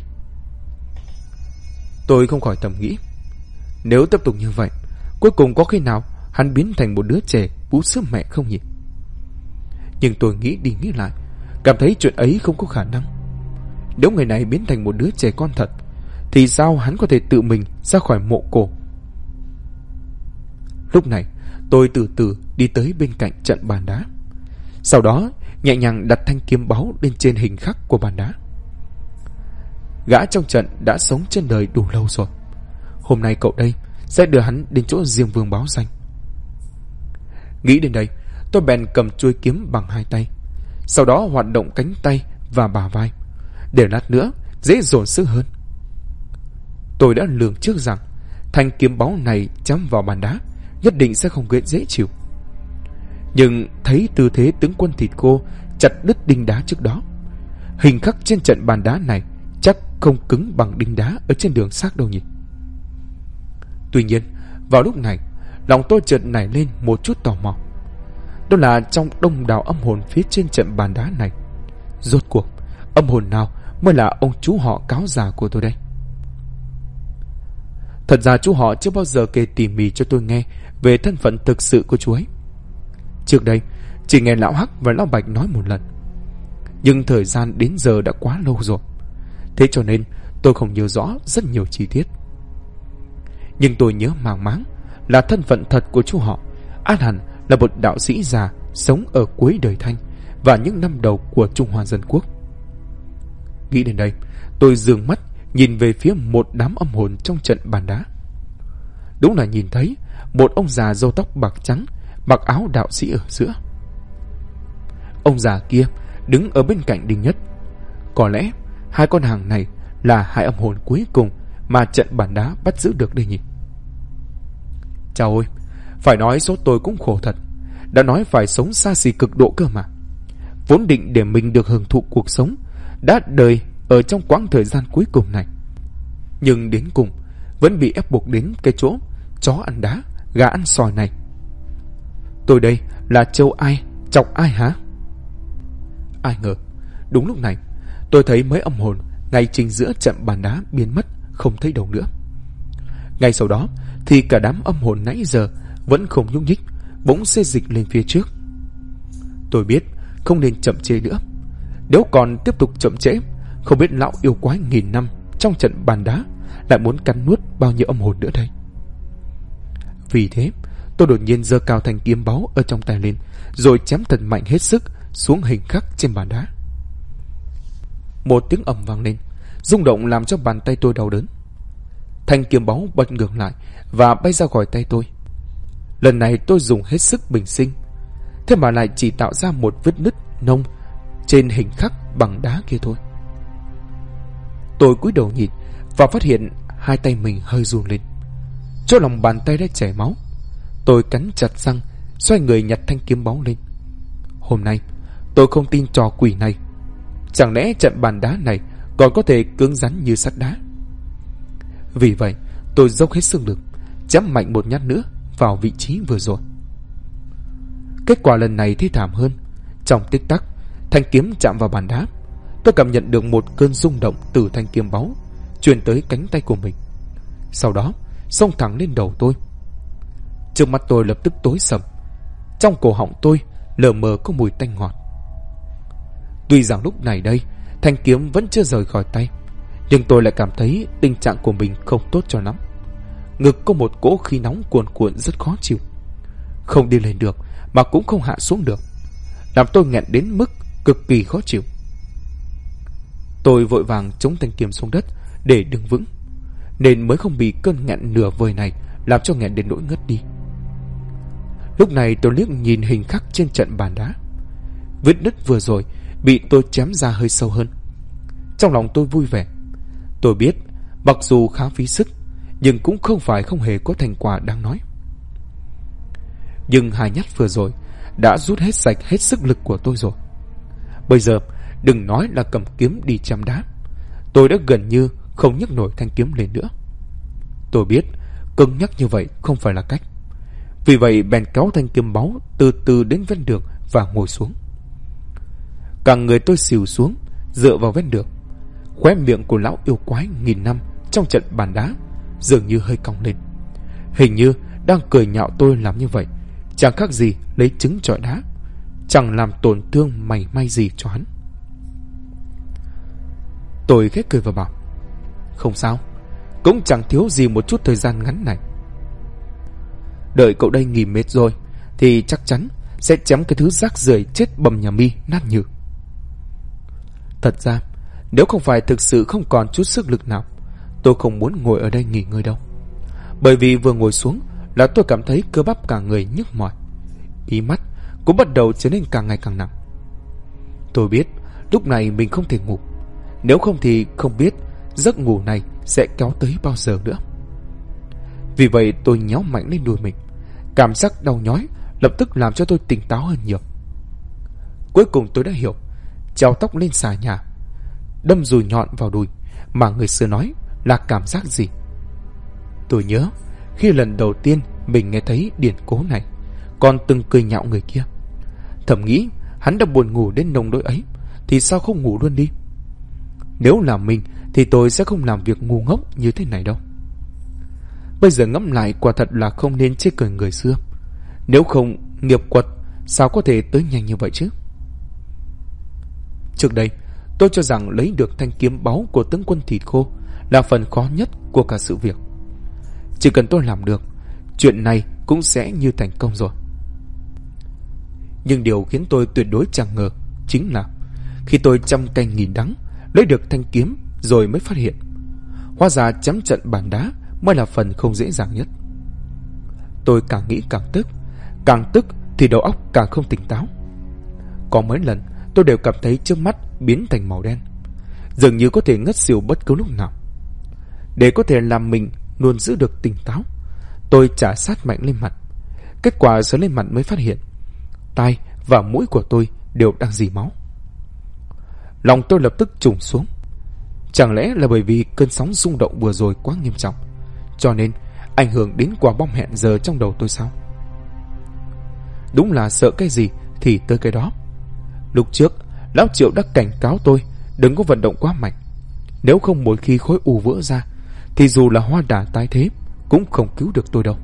Tôi không khỏi thầm nghĩ, nếu tiếp tục như vậy, cuối cùng có khi nào hắn biến thành một đứa trẻ bú sữa mẹ không nhỉ? Nhưng tôi nghĩ đi nghĩ lại, cảm thấy chuyện ấy không có khả năng. Nếu người này biến thành một đứa trẻ con thật, thì sao hắn có thể tự mình ra khỏi mộ cổ? Lúc này, tôi từ từ đi tới bên cạnh trận bàn đá. Sau đó, nhẹ nhàng đặt thanh kiếm báu lên trên hình khắc của bàn đá. Gã trong trận đã sống trên đời đủ lâu rồi. Hôm nay cậu đây sẽ đưa hắn đến chỗ Diêm Vương báo danh. Nghĩ đến đây, tôi bèn cầm chuôi kiếm bằng hai tay, sau đó hoạt động cánh tay và bả vai, để lát nữa dễ dồn sức hơn. Tôi đã lường trước rằng thanh kiếm báu này chém vào bàn đá nhất định sẽ không dễ chịu. Nhưng thấy tư thế tướng quân thịt khô chặt đứt đinh đá trước đó, hình khắc trên trận bàn đá này chắc không cứng bằng đinh đá ở trên đường xác đâu nhỉ. Tuy nhiên, vào lúc này, lòng tôi chợt nảy lên một chút tò mò. Đó là trong đông đảo âm hồn phía trên trận bàn đá này, rốt cuộc âm hồn nào mới là ông chú họ cáo già của tôi đây? Thật ra chú họ chưa bao giờ kể tỉ mỉ cho tôi nghe về thân phận thực sự của chú ấy. Trước đây chỉ nghe lão Hắc và lão Bạch nói một lần, nhưng thời gian đến giờ đã quá lâu rồi, thế cho nên tôi không nhớ rõ rất nhiều chi tiết. Nhưng tôi nhớ màng máng là thân phận thật của chú họ ắt hẳn là một đạo sĩ già sống ở cuối đời Thanh và những năm đầu của Trung Hoa Dân Quốc. Nghĩ đến đây, tôi dường mắt nhìn về phía một đám âm hồn trong trận bàn đá. Đúng là nhìn thấy một ông già râu tóc bạc trắng mặc áo đạo sĩ ở giữa. Ông già kia đứng ở bên cạnh Đinh Nhất. Có lẽ hai con hàng này là hai âm hồn cuối cùng mà trận bàn đá bắt giữ được đây nhỉ. Chào ôi, phải nói số tôi cũng khổ thật, đã nói phải sống xa xỉ cực độ cơ mà. Vốn định để mình được hưởng thụ cuộc sống đã đời ở trong quãng thời gian cuối cùng này, nhưng đến cùng vẫn bị ép buộc đến cái chỗ chó ăn đá, gà ăn sỏi này. Tôi đây là trâu ai chọc ai hả? Ai ngờ đúng lúc này tôi thấy mấy âm hồn ngay chính giữa trận bàn đá biến mất không thấy đâu nữa. Ngay sau đó thì cả đám âm hồn nãy giờ vẫn không nhúc nhích bỗng xê dịch lên phía trước. Tôi biết không nên chậm trễ nữa. Nếu còn tiếp tục chậm trễ, không biết lão yêu quái nghìn năm trong trận bàn đá lại muốn cắn nuốt bao nhiêu âm hồn nữa đây? Vì thế, tôi đột nhiên giơ cao thanh kiếm báu ở trong tay lên, rồi chém thật mạnh hết sức xuống hình khắc trên bàn đá. Một tiếng ầm vang lên, rung động làm cho bàn tay tôi đau đớn. Thanh kiếm báu bật ngược lại và bay ra khỏi tay tôi. Lần này tôi dùng hết sức bình sinh, thế mà lại chỉ tạo ra một vết nứt nông trên hình khắc bằng đá kia thôi. Tôi cúi đầu nhìn và phát hiện hai tay mình hơi run lên. Chỗ lòng bàn tay đã chảy máu. Tôi cắn chặt răng, xoay người nhặt thanh kiếm báu lên. Hôm nay tôi không tin trò quỷ này. Chẳng lẽ trận bàn đá này còn có thể cứng rắn như sắt đá? Vì vậy tôi dốc hết sức lực, chém mạnh một nhát nữa vào vị trí vừa rồi. Kết quả lần này thê thảm hơn. Trong tích tắc, thanh kiếm chạm vào bàn đá. Tôi cảm nhận được một cơn rung động từ thanh kiếm báu truyền tới cánh tay của mình. Sau đó xông thẳng lên đầu tôi. Trước mắt tôi lập tức tối sầm. Trong cổ họng tôi lờ mờ có mùi tanh ngọt. Tuy rằng lúc này đây thanh kiếm vẫn chưa rời khỏi tay, nhưng tôi lại cảm thấy tình trạng của mình không tốt cho lắm. Ngực có một cỗ khí nóng cuồn cuộn rất khó chịu. Không đi lên được mà cũng không hạ xuống được, làm tôi nghẹn đến mức cực kỳ khó chịu. Tôi vội vàng chống thanh kiếm xuống đất để đứng vững, nên mới không bị cơn nghẹn nửa vời này làm cho nghẹn đến nỗi ngất đi. Lúc này tôi liếc nhìn hình khắc trên trận bàn đá. Vết nứt vừa rồi bị tôi chém ra hơi sâu hơn. Trong lòng tôi vui vẻ. Tôi biết mặc dù khá phí sức, nhưng cũng không phải không hề có thành quả đáng nói. Nhưng hai nhát vừa rồi đã rút hết sạch hết sức lực của tôi rồi. Bây giờ đừng nói là cầm kiếm đi chém đá, tôi đã gần như không nhấc nổi thanh kiếm lên nữa. Tôi biết cứng nhắc như vậy không phải là cách. Vì vậy bèn kéo thanh kiếm báu từ từ đến ven đường và ngồi xuống. Cả người tôi xìu xuống, dựa vào ven đường. Khóe miệng của lão yêu quái nghìn năm trong trận bàn đá dường như hơi cong lên, hình như đang cười nhạo tôi làm như vậy chẳng khác gì lấy trứng chọi đá, chẳng làm tổn thương mảy may gì cho hắn. Tôi khẽ cười và bảo: không sao, cũng chẳng thiếu gì một chút thời gian ngắn này. Đợi cậu đây nghỉ mệt rồi thì chắc chắn sẽ chém cái thứ rác rưởi chết bầm nhà mi nát nhừ. Thật ra nếu không phải thực sự không còn chút sức lực nào, tôi không muốn ngồi ở đây nghỉ ngơi đâu. Bởi vì vừa ngồi xuống là tôi cảm thấy cơ bắp cả người nhức mỏi, mí mắt cũng bắt đầu trở nên càng ngày càng nặng. Tôi biết lúc này mình không thể ngủ, nếu không thì không biết giấc ngủ này sẽ kéo tới bao giờ nữa. Vì vậy tôi nhéo mạnh lên đùi mình. Cảm giác đau nhói lập tức làm cho tôi tỉnh táo hơn nhiều. Cuối cùng tôi đã hiểu treo tóc lên xà nhà, đâm dùi nhọn vào đùi mà người xưa nói là cảm giác gì. Tôi nhớ khi lần đầu tiên mình nghe thấy điển cố này, còn từng cười nhạo người kia. Thầm nghĩ hắn đã buồn ngủ đến nồng nỗi ấy thì sao không ngủ luôn đi. Nếu là mình thì tôi sẽ không làm việc ngu ngốc như thế này đâu. Bây giờ ngẫm lại quả thật là không nên chê cười người xưa. Nếu không nghiệp quật sao có thể tới nhanh như vậy chứ. Trước đây tôi cho rằng lấy được thanh kiếm báu của tướng quân thịt khô là phần khó nhất của cả sự việc. Chỉ cần tôi làm được, chuyện này cũng sẽ như thành công rồi. Nhưng điều khiến tôi tuyệt đối chẳng ngờ chính là khi tôi trăm canh nghìn đắng lấy được thanh kiếm rồi mới phát hiện hóa ra chém trận bàn đá mới là phần không dễ dàng nhất. Tôi càng nghĩ càng tức thì đầu óc càng không tỉnh táo. Có mấy lần tôi đều cảm thấy trước mắt biến thành màu đen, dường như có thể ngất xỉu bất cứ lúc nào. Để có thể làm mình luôn giữ được tỉnh táo, tôi chà sát mạnh lên mặt. Kết quả sờ lên mặt mới phát hiện tai và mũi của tôi đều đang rỉ máu. Lòng tôi lập tức trùng xuống. Chẳng lẽ là bởi vì cơn sóng rung động vừa rồi quá nghiêm trọng, cho nên ảnh hưởng đến quả bom hẹn giờ trong đầu tôi sao? Đúng là sợ cái gì thì tới cái đó. Lúc trước lão Triệu đã cảnh cáo tôi đừng có vận động quá mạnh, nếu không một khi khối u vỡ ra thì dù là hoa đà tái thế cũng không cứu được tôi đâu.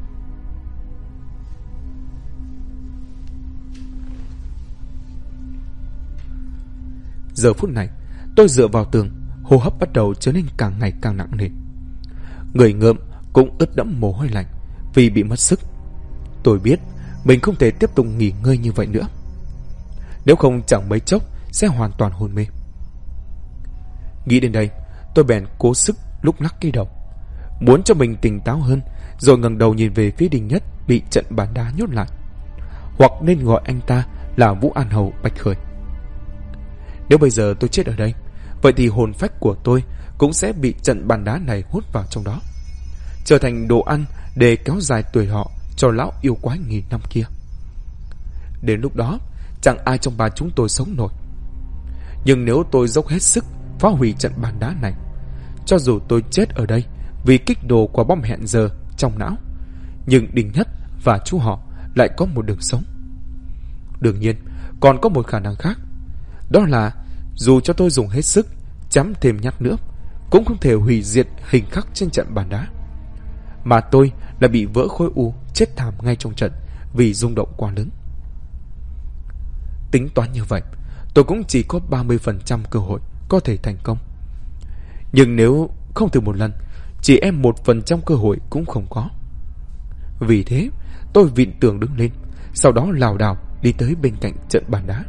Giờ phút này tôi dựa vào tường, hô hấp bắt đầu trở nên càng ngày càng nặng nề. người ngợm cũng ướt đẫm mồ hôi lạnh vì bị mất sức. Tôi biết mình không thể tiếp tục nghỉ ngơi như vậy nữa, nếu không chẳng mấy chốc sẽ hoàn toàn hôn mê. Nghĩ đến đây, tôi bèn cố sức lúc lắc cái đầu, muốn cho mình tỉnh táo hơn, rồi ngẩng đầu nhìn về phía Đinh Nhất bị trận bàn đá nhốt lại, hoặc nên gọi anh ta là Vũ An Hầu Bạch Khởi. Nếu bây giờ tôi chết ở đây, vậy thì hồn phách của tôi cũng sẽ bị trận bàn đá này hút vào trong đó, trở thành đồ ăn để kéo dài tuổi họ cho lão yêu quái nghìn năm kia. Đến lúc đó chẳng ai trong ba chúng tôi sống nổi. Nhưng nếu tôi dốc hết sức phá hủy trận bàn đá này, cho dù tôi chết ở đây vì kích đồ quả bom hẹn giờ trong não, nhưng Đinh Nhất và chú họ lại có một đường sống. Đương nhiên còn có một khả năng khác, đó là dù cho tôi dùng hết sức chém thêm nhát nữa, cũng không thể hủy diệt hình khắc trên trận bàn đá, mà tôi là bị vỡ khối u chết thảm ngay trong trận vì rung động quá lớn. Tính toán như vậy, tôi cũng chỉ có 30% cơ hội có thể thành công. Nhưng nếu không thử một lần, chỉ em 1% cơ hội cũng không có. Vì thế tôi vịn tường đứng lên, sau đó lảo đảo đi tới bên cạnh trận bàn đá.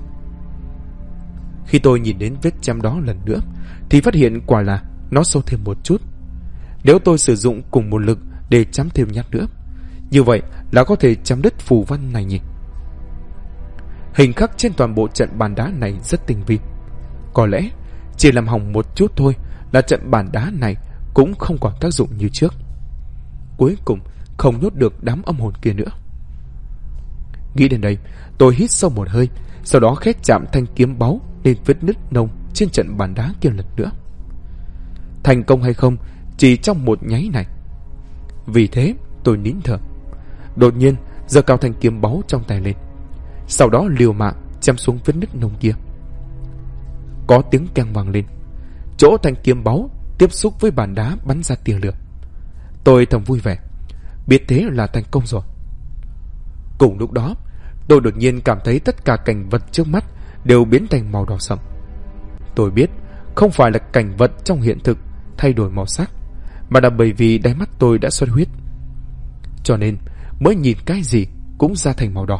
Khi tôi nhìn đến vết chém đó lần nữa thì phát hiện quả là nó sâu thêm một chút. Nếu tôi sử dụng cùng một lực để chém thêm nhát nữa, như vậy là có thể chém đứt phù văn này nhỉ? Hình khắc trên toàn bộ trận bàn đá này rất tinh vi. Có lẽ chỉ làm hỏng một chút thôi là trận bàn đá này cũng không còn tác dụng như trước. Cuối cùng không nhốt được đám âm hồn kia nữa. Nghĩ đến đây, tôi hít sâu một hơi, sau đó khét chạm thanh kiếm báu lên vết nứt nông trên trận bàn đá kia lần nữa. Thành công hay không chỉ trong một nháy này. Vì thế tôi nín thở, đột nhiên giơ cao thanh kiếm báu trong tay lên, sau đó liều mạng chém xuống vết nứt nông kia. Có tiếng keng vang lên, chỗ thanh kiếm báu tiếp xúc với bàn đá bắn ra tia lửa. Tôi thầm vui vẻ, biết thế là thành công rồi. Cùng lúc đó, tôi đột nhiên cảm thấy tất cả cảnh vật trước mắt đều biến thành màu đỏ sẫm. Tôi biết không phải là cảnh vật trong hiện thực thay đổi màu sắc, mà là bởi vì đáy mắt tôi đã xuất huyết, cho nên mới nhìn cái gì cũng ra thành màu đỏ.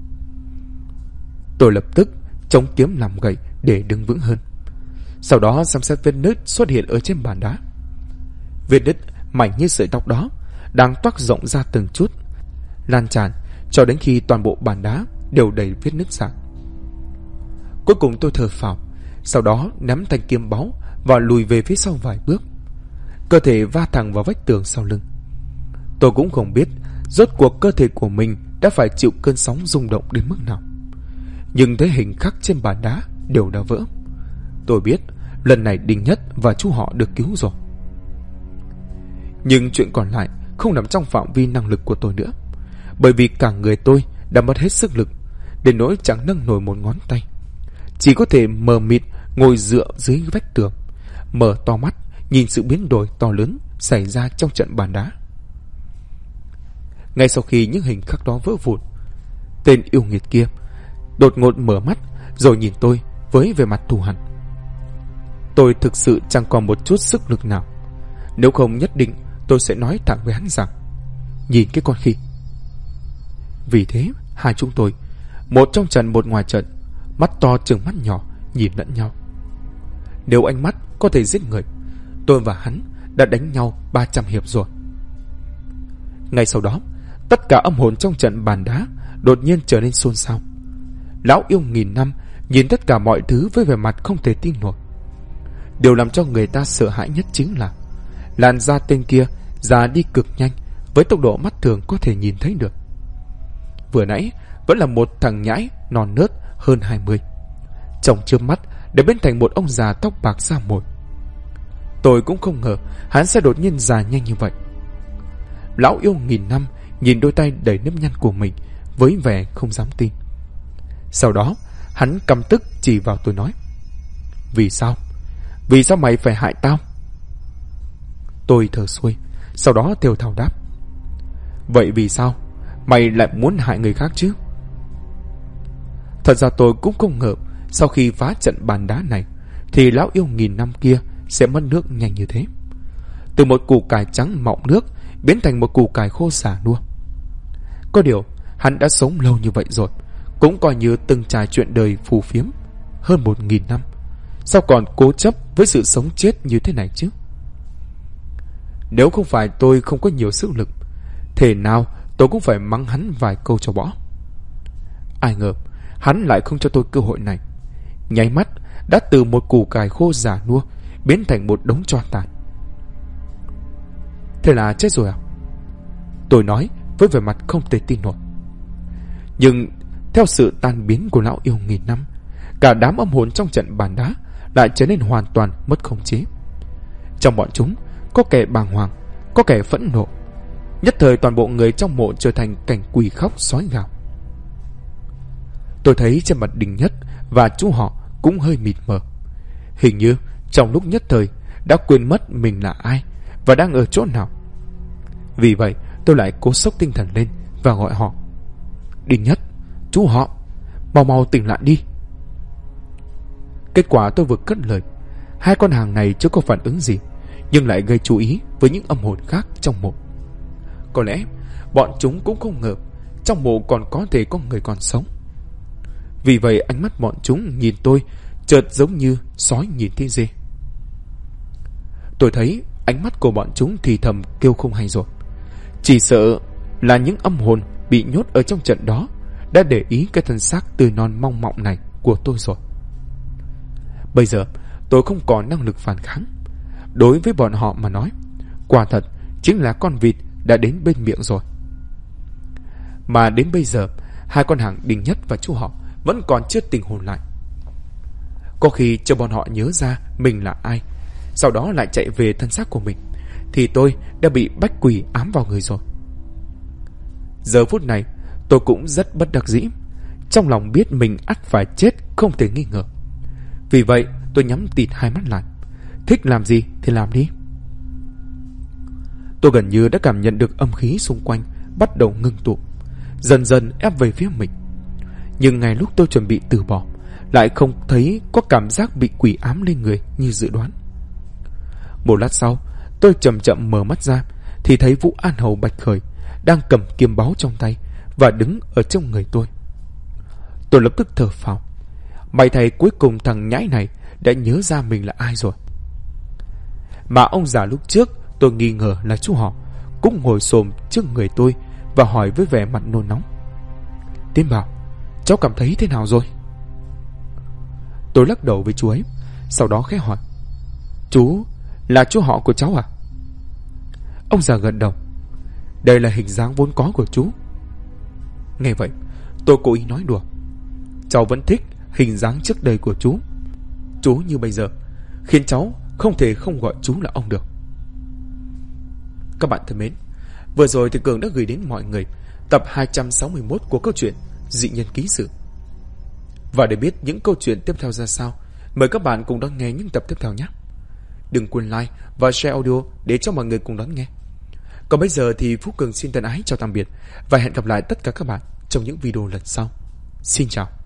Tôi lập tức chống kiếm làm gậy để đứng vững hơn, sau đó xem xét vết nứt xuất hiện ở trên bàn đá. Vết nứt mảnh như sợi tóc đó đang toác rộng ra từng chút, lan tràn cho đến khi toàn bộ bàn đá đều đầy vết nứt ra. Cuối cùng tôi thở phào, sau đó nắm thanh kiếm báu và lùi về phía sau vài bước, cơ thể va thẳng vào vách tường sau lưng. Tôi cũng không biết rốt cuộc cơ thể của mình đã phải chịu cơn sóng rung động đến mức nào, nhưng thấy hình khắc trên bàn đá đều đã vỡ. Tôi biết lần này Đinh Nhất và chú họ được cứu rồi. Nhưng chuyện còn lại không nằm trong phạm vi năng lực của tôi nữa, bởi vì cả người tôi đã mất hết sức lực, đến nỗi chẳng nâng nổi một ngón tay, chỉ có thể mờ mịt ngồi dựa dưới vách tường, mở to mắt nhìn sự biến đổi to lớn xảy ra trong trận bàn đá. Ngay sau khi những hình khắc đó vỡ vụn, tên yêu nghiệt kia đột ngột mở mắt rồi nhìn tôi với vẻ mặt thù hằn. Tôi thực sự chẳng còn một chút sức lực nào, nếu không nhất định tôi sẽ nói thẳng với hắn rằng: nhìn cái con khỉ. Vì thế hai chúng tôi, một trong trận một ngoài trận, mắt to trừng mắt nhỏ nhìn lẫn nhau. Nếu ánh mắt có thể giết người, tôi và hắn đã đánh nhau 300 hiệp rồi. Ngay sau đó, tất cả âm hồn trong trận bàn đá đột nhiên trở nên xôn xao. Lão yêu nghìn năm nhìn tất cả mọi thứ với vẻ mặt không thể tin nổi. Điều làm cho người ta sợ hãi nhất chính là làn da tên kia già đi cực nhanh, với tốc độ mắt thường có thể nhìn thấy được. Vừa nãy vẫn là một thằng nhãi non nớt hơn 20, trong chớp mắt đã biến thành một ông già tóc bạc da mồi. Tôi cũng không ngờ hắn sẽ đột nhiên già nhanh như vậy. Lão yêu nghìn năm nhìn đôi tay đầy nếp nhăn của mình với vẻ không dám tin. Sau đó hắn căm tức chỉ vào tôi nói: Vì sao? Vì sao mày phải hại tao? Tôi thở xuôi, sau đó thều thào đáp: Vậy vì sao mày lại muốn hại người khác chứ? Thật ra tôi cũng không ngờ sau khi phá trận bàn đá này thì lão yêu nghìn năm kia sẽ mất nước nhanh như thế. từ một củ cải trắng mọng nước biến thành một củ cải khô già nua. Có điều hắn đã sống lâu như vậy rồi, cũng coi như từng trải chuyện đời phù phiếm hơn 1000 năm, sao còn cố chấp với sự sống chết như thế này chứ? Nếu không phải tôi không có nhiều sức lực, thể nào tôi cũng phải mắng hắn vài câu cho bỏ. Ai ngờ hắn lại không cho tôi cơ hội này, nháy mắt đã từ một củ cải khô già nua biến thành một đống tro tàn. Thế là chết rồi à? Tôi nói với vẻ mặt không thể tin nổi. Nhưng theo sự tan biến của lão yêu 1000 năm, cả đám âm hồn trong trận bàn đá lại trở nên hoàn toàn mất khống chế. Trong bọn chúng có kẻ bàng hoàng, có kẻ phẫn nộ. Nhất thời toàn bộ người trong mộ trở thành cảnh quỷ khóc sói gào. Tôi thấy trên mặt Đình Nhất và chú họ cũng hơi mịt mờ, hình như trong lúc nhất thời đã quên mất mình là ai và đang ở chỗ nào. Vì vậy tôi lại cố xốc tinh thần lên và gọi họ: Đình Nhất, chú họ, mau mau tỉnh lại đi. Kết quả tôi vừa cất lời, hai con hàng này chưa có phản ứng gì, nhưng lại gây chú ý với những âm hồn khác trong mộ. Có lẽ bọn chúng cũng không ngờ trong mộ còn có thể có người còn sống. Vì vậy ánh mắt bọn chúng nhìn tôi chợt giống như sói nhìn thấy dê. Tôi thấy ánh mắt của bọn chúng thì thầm kêu không hay rồi. Chỉ sợ là những âm hồn bị nhốt ở trong trận đó đã để ý cái thân xác tươi non mong mọng này của tôi rồi. Bây giờ tôi không còn năng lực phản kháng. Đối với bọn họ mà nói, quả thật chính là con vịt đã đến bên miệng rồi. Mà đến bây giờ hai con hàng Đình Nhất và chú họ vẫn còn chưa tỉnh hồn lại. Có khi cho bọn họ nhớ ra mình là ai, sau đó lại chạy về thân xác của mình, thì tôi đã bị bách quỷ ám vào người rồi. Giờ phút này tôi cũng rất bất đắc dĩ, trong lòng biết mình ắt phải chết không thể nghi ngờ. Vì vậy tôi nhắm tịt hai mắt lại, thích làm gì thì làm đi. Tôi gần như đã cảm nhận được âm khí xung quanh bắt đầu ngưng tụ, dần dần ép về phía mình. Nhưng ngay lúc tôi chuẩn bị từ bỏ, lại không thấy có cảm giác bị quỷ ám lên người như dự đoán. Một lát sau, tôi chậm chậm mở mắt ra thì thấy Vũ An Hầu Bạch Khởi đang cầm kiếm báu trong tay và đứng ở trong người tôi. Tôi lập tức thở phào. May thay cuối cùng thằng nhãi này đã nhớ ra mình là ai rồi. Mà ông già lúc trước tôi nghi ngờ là chú họ cũng ngồi xổm trước người tôi và hỏi với vẻ mặt nôn nóng: Tiến Bảo, cháu cảm thấy thế nào rồi? Tôi lắc đầu với chú ấy, sau đó khẽ hỏi: Chú là chú họ của cháu à? Ông già gật đầu: Đây là hình dáng vốn có của chú. Nghe vậy tôi cố ý nói đùa: Cháu vẫn thích hình dáng trước đây của chú. Chú như bây giờ khiến cháu không thể không gọi chú là ông được. Các bạn thân mến, vừa rồi thì Cường đã gửi đến mọi người tập 261 của câu chuyện Dị Nhân Ký Sự. Và để biết những câu chuyện tiếp theo ra sao, mời các bạn cùng đón nghe những tập tiếp theo nhé. Đừng quên like và share audio để cho mọi người cùng đón nghe. Còn bây giờ thì Phú Cường xin thân ái chào tạm biệt và hẹn gặp lại tất cả các bạn trong những video lần sau. Xin chào.